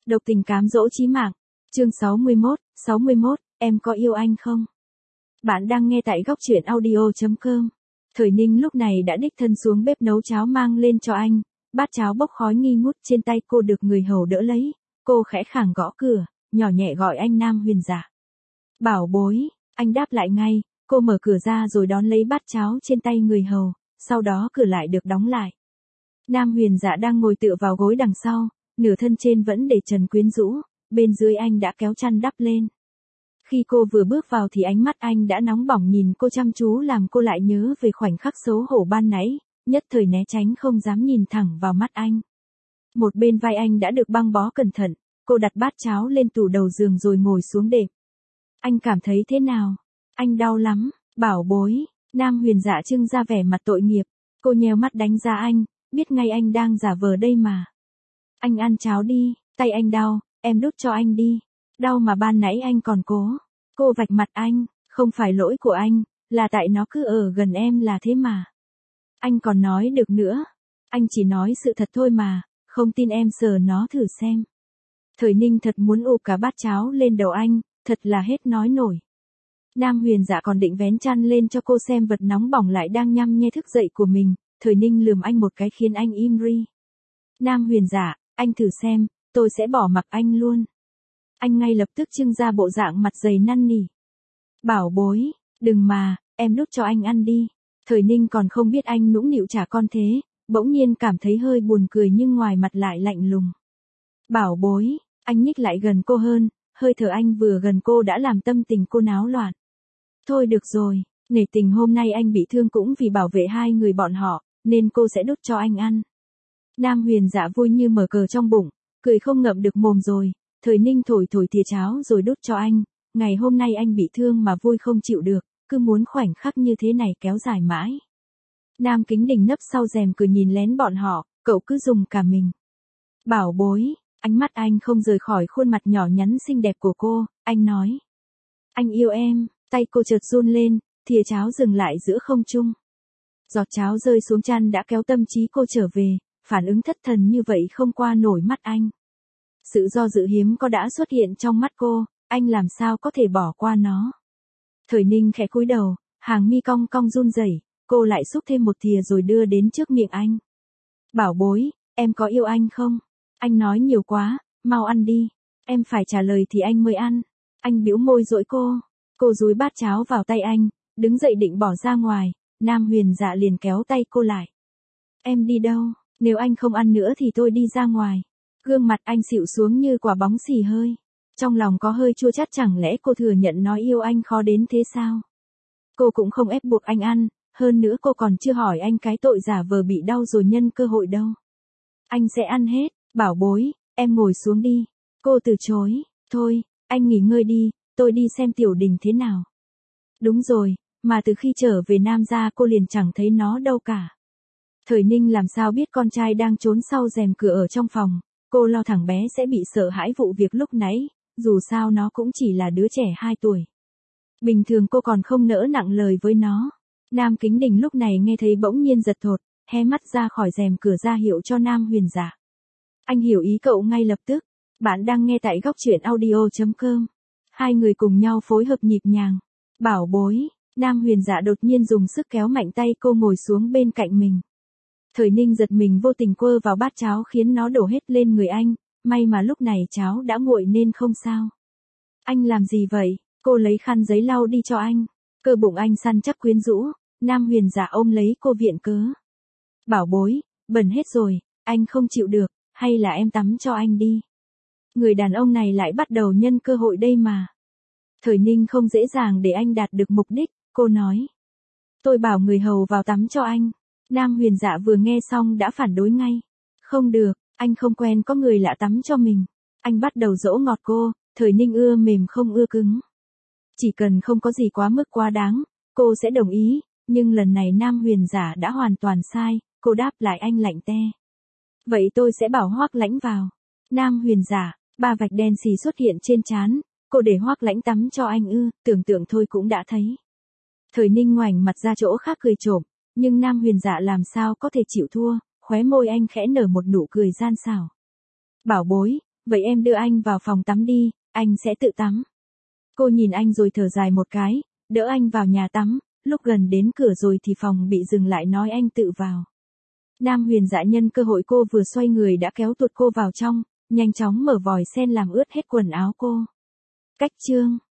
Độc tình cám dỗ chí mạng. Chương 61, em có yêu anh không? Bạn đang nghe tại góc truyện audio.com. Thời Ninh lúc này đã đích thân xuống bếp nấu cháo mang lên cho anh, bát cháo bốc khói nghi ngút trên tay cô được người hầu đỡ lấy, cô khẽ khàng gõ cửa, nhỏ nhẹ gọi anh Nam Huyền Dạ. Bảo bối, anh đáp lại ngay, cô mở cửa ra rồi đón lấy bát cháo trên tay người hầu, sau đó cửa lại được đóng lại. Nam Huyền Dạ đang ngồi tựa vào gối đằng sau, nửa thân trên vẫn để trần quyến rũ, bên dưới anh đã kéo chăn đắp lên. Khi cô vừa bước vào thì ánh mắt anh đã nóng bỏng nhìn cô chăm chú làm cô lại nhớ về khoảnh khắc xấu hổ ban nãy, nhất thời né tránh không dám nhìn thẳng vào mắt anh. Một bên vai anh đã được băng bó cẩn thận, cô đặt bát cháo lên tủ đầu giường rồi ngồi xuống đệm. Anh cảm thấy thế nào? Anh đau lắm, bảo bối. Nam Huyền Dạ trưng ra vẻ mặt tội nghiệp, cô nheo mắt đánh giá anh, biết ngay anh đang giả vờ đây mà. Anh ăn cháo đi, tay anh đau, em đút cho anh đi. Đau mà ban nãy anh còn cố. Cô vạch mặt anh, không phải lỗi của anh, là tại nó cứ ở gần em là thế mà. Anh còn nói được nữa. Anh chỉ nói sự thật thôi mà, không tin em sờ nó thử xem. Thời Ninh thật muốn ụp cả bát cháo lên đầu anh, thật là hết nói nổi. Nam Huyền Dạ còn định vén chăn lên cho cô xem vật nóng bỏng lại đang nhăm nhe thức dậy của mình, Thời Ninh lườm anh một cái khiến anh im ri. Nam Huyền Dạ, anh thử xem, tôi sẽ bỏ mặc anh luôn. Anh ngay lập tức trưng ra bộ dạng mặt dày năn nỉ. Bảo bối, đừng mà, em đút cho anh ăn đi. Thời Ninh còn không biết anh nũng nịu trả con thế, bỗng nhiên cảm thấy hơi buồn cười nhưng ngoài mặt lại lạnh lùng. Bảo bối, anh nhích lại gần cô hơn, hơi thở anh vừa gần cô đã làm tâm tình cô náo loạn. Thôi được rồi, nể tình hôm nay anh bị thương cũng vì bảo vệ hai người bọn họ, nên cô sẽ đút cho anh ăn. Nam Huyền Dạ vui như mở cờ trong bụng, cười không ngậm được mồm rồi. Thời Ninh thổi thìa cháo rồi đút cho anh, ngày hôm nay anh bị thương mà vui không chịu được, cứ muốn khoảnh khắc như thế này kéo dài mãi. Nam Kính Đình nấp sau rèm cười nhìn lén bọn họ, cậu cứ dùng cả mình. Bảo bối, ánh mắt anh không rời khỏi khuôn mặt nhỏ nhắn xinh đẹp của cô, anh nói. Anh yêu em, tay cô chợt run lên, thìa cháo dừng lại giữa không trung. Giọt cháo rơi xuống chăn đã kéo tâm trí cô trở về, phản ứng thất thần như vậy không qua nổi mắt anh. Sự do dự hiếm có đã xuất hiện trong mắt cô, anh làm sao có thể bỏ qua nó. Thời Ninh khẽ cúi đầu, hàng mi cong cong run rẩy, cô lại xúc thêm một thìa rồi đưa đến trước miệng anh. Bảo bối, em có yêu anh không? Anh nói nhiều quá, mau ăn đi. Em phải trả lời thì anh mới ăn. Anh bĩu môi dỗi cô. Cô dúi bát cháo vào tay anh, đứng dậy định bỏ ra ngoài, Nam Huyền Dạ liền kéo tay cô lại. Em đi đâu? Nếu anh không ăn nữa thì tôi đi ra ngoài. Gương mặt anh xịu xuống như quả bóng xì hơi. Trong lòng có hơi chua chát, chẳng lẽ cô thừa nhận nói yêu anh khó đến thế sao? Cô cũng không ép buộc anh ăn, hơn nữa cô còn chưa hỏi anh cái tội giả vờ bị đau rồi nhân cơ hội đâu. Anh sẽ ăn hết, bảo bối, em ngồi xuống đi. Cô từ chối, thôi, anh nghỉ ngơi đi, tôi đi xem Tiểu Đình thế nào. Đúng rồi, mà từ khi trở về Nam gia cô liền chẳng thấy nó đâu cả. Thời Ninh làm sao biết con trai đang trốn sau rèm cửa ở trong phòng. Cô lo thằng bé sẽ bị sợ hãi vụ việc lúc nãy, dù sao nó cũng chỉ là đứa trẻ 2 tuổi. Bình thường cô còn không nỡ nặng lời với nó. Nam Kính Đình lúc này nghe thấy bỗng nhiên giật thột, hé mắt ra khỏi rèm cửa ra hiệu cho Nam Huyền Dạ. Anh hiểu ý cậu ngay lập tức. Bạn đang nghe tại góc truyện audio.com. Hai người cùng nhau phối hợp nhịp nhàng. Bảo bối, Nam Huyền Dạ đột nhiên dùng sức kéo mạnh tay cô ngồi xuống bên cạnh mình. Thời Ninh giật mình vô tình quơ vào bát cháo khiến nó đổ hết lên người anh, may mà lúc này cháo đã nguội nên không sao. Anh làm gì vậy? Cô lấy khăn giấy lau đi cho anh. Cơ bụng anh săn chắc quyến rũ, Nam Huyền Dạ ôm lấy cô viện cớ. Bảo bối, bẩn hết rồi, anh không chịu được, hay là em tắm cho anh đi. Người đàn ông này lại bắt đầu nhân cơ hội đây mà. Thời Ninh không dễ dàng để anh đạt được mục đích, cô nói. Tôi bảo người hầu vào tắm cho anh. Nam Huyền Dạ vừa nghe xong đã phản đối ngay. Không được, anh không quen có người lạ tắm cho mình. Anh bắt đầu dỗ ngọt cô, Thời Ninh ưa mềm không ưa cứng. Chỉ cần không có gì quá mức quá đáng, cô sẽ đồng ý, nhưng lần này Nam Huyền Dạ đã hoàn toàn sai, cô đáp lại anh lạnh te. Vậy tôi sẽ bảo Hoắc Lãnh vào. Nam Huyền Dạ, 3 vạch đen xì xuất hiện trên trán, cô để Hoắc Lãnh tắm cho anh ư, tưởng tượng thôi cũng đã thấy. Thời Ninh ngoảnh mặt ra chỗ khác cười trộm, nhưng Nam Huyền Dạ làm sao có thể chịu thua, khóe môi anh khẽ nở một nụ cười gian xảo. Bảo bối, Vậy em đưa anh vào phòng tắm đi, anh sẽ tự tắm. Cô nhìn anh rồi thở dài một cái, đỡ anh vào nhà tắm, lúc gần đến cửa rồi thì phòng bị dừng lại nói anh tự vào. Nam Huyền Dạ nhân cơ hội cô vừa xoay người đã kéo tuột cô vào trong, nhanh chóng mở vòi sen làm ướt hết quần áo cô. Cách chương